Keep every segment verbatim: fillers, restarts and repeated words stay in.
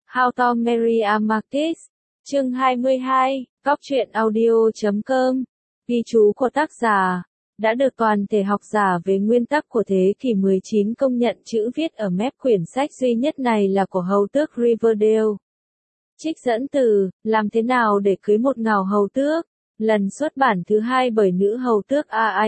How to Marry a Marquis. Chương hai mươi hai, Góc truyện audio chấm com. Ghi chú của tác giả đã được toàn thể học giả về nguyên tắc của thế kỷ mười chín công nhận chữ viết ở mép quyển sách duy nhất này là của hầu tước Riverdale. Trích dẫn từ Làm thế nào để cưới một ngào hầu tước, lần xuất bản thứ hai bởi nữ hầu tước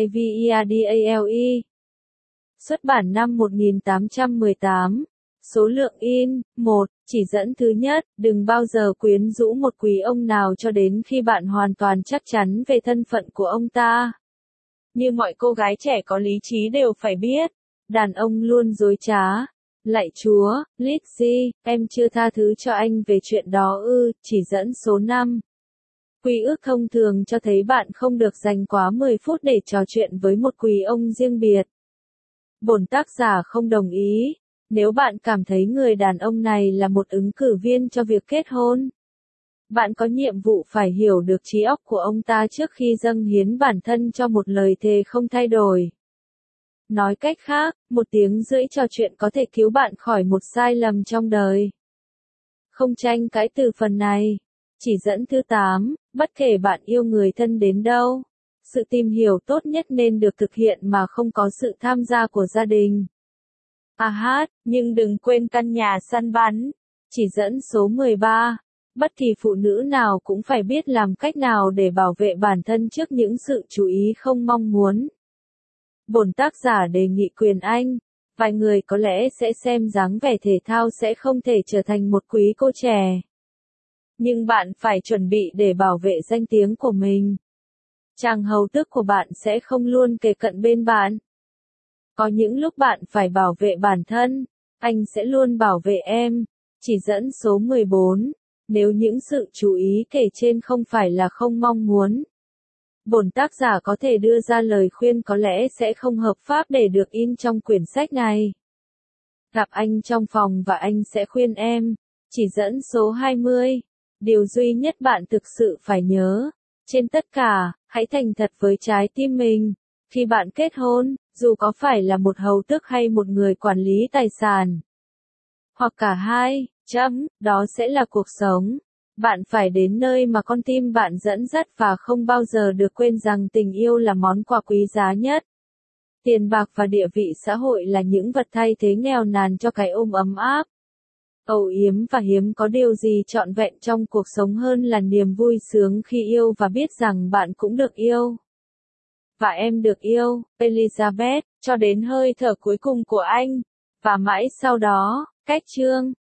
Riverdale. Xuất bản năm một nghìn tám trăm mười tám. Số lượng in, một. Chỉ dẫn thứ nhất, đừng bao giờ quyến rũ một quý ông nào cho đến khi bạn hoàn toàn chắc chắn về thân phận của ông ta. Như mọi cô gái trẻ có lý trí đều phải biết, đàn ông luôn dối trá. Lạy Chúa, Lizzie, em chưa tha thứ cho anh về chuyện đó ư, chỉ dẫn số năm. Quy ước thông thường cho thấy bạn không được dành quá mười phút để trò chuyện với một quý ông riêng biệt. Bổn tác giả không đồng ý. Nếu bạn cảm thấy người đàn ông này là một ứng cử viên cho việc kết hôn, bạn có nhiệm vụ phải hiểu được trí óc của ông ta trước khi dâng hiến bản thân cho một lời thề không thay đổi. Nói cách khác, một tiếng rưỡi trò chuyện có thể cứu bạn khỏi một sai lầm trong đời. Không tranh cãi từ phần này. Chỉ dẫn thứ tám, bất kể bạn yêu người thân đến đâu, sự tìm hiểu tốt nhất nên được thực hiện mà không có sự tham gia của gia đình. À hát, nhưng đừng quên căn nhà săn bắn. Chỉ dẫn số mười ba. Bất kỳ phụ nữ nào cũng phải biết làm cách nào để bảo vệ bản thân trước những sự chú ý không mong muốn. Bổn tác giả đề nghị quyền Anh. Vài người có lẽ sẽ xem dáng vẻ thể thao sẽ không thể trở thành một quý cô trẻ. Nhưng bạn phải chuẩn bị để bảo vệ danh tiếng của mình. Chàng hầu tước của bạn sẽ không luôn kề cận bên bạn. Có những lúc bạn phải bảo vệ bản thân, anh sẽ luôn bảo vệ em. Chỉ dẫn số mười bốn. Nếu những sự chú ý kể trên không phải là không mong muốn, bổn tác giả có thể đưa ra lời khuyên có lẽ sẽ không hợp pháp để được in trong quyển sách này. Gặp anh trong phòng và anh sẽ khuyên em. Chỉ dẫn số hai mươi. Điều duy nhất bạn thực sự phải nhớ, trên tất cả, hãy thành thật với trái tim mình. Khi bạn kết hôn, dù có phải là một hầu tước hay một người quản lý tài sản, hoặc cả hai, chấm, đó sẽ là cuộc sống. Bạn phải đến nơi mà con tim bạn dẫn dắt và không bao giờ được quên rằng tình yêu là món quà quý giá nhất. Tiền bạc và địa vị xã hội là những vật thay thế nghèo nàn cho cái ôm ấm áp. Âu yếm và hiếm có điều gì trọn vẹn trong cuộc sống hơn là niềm vui sướng khi yêu và biết rằng bạn cũng được yêu. Và em được yêu, Elizabeth, cho đến hơi thở cuối cùng của anh. Và mãi sau đó, cách chương.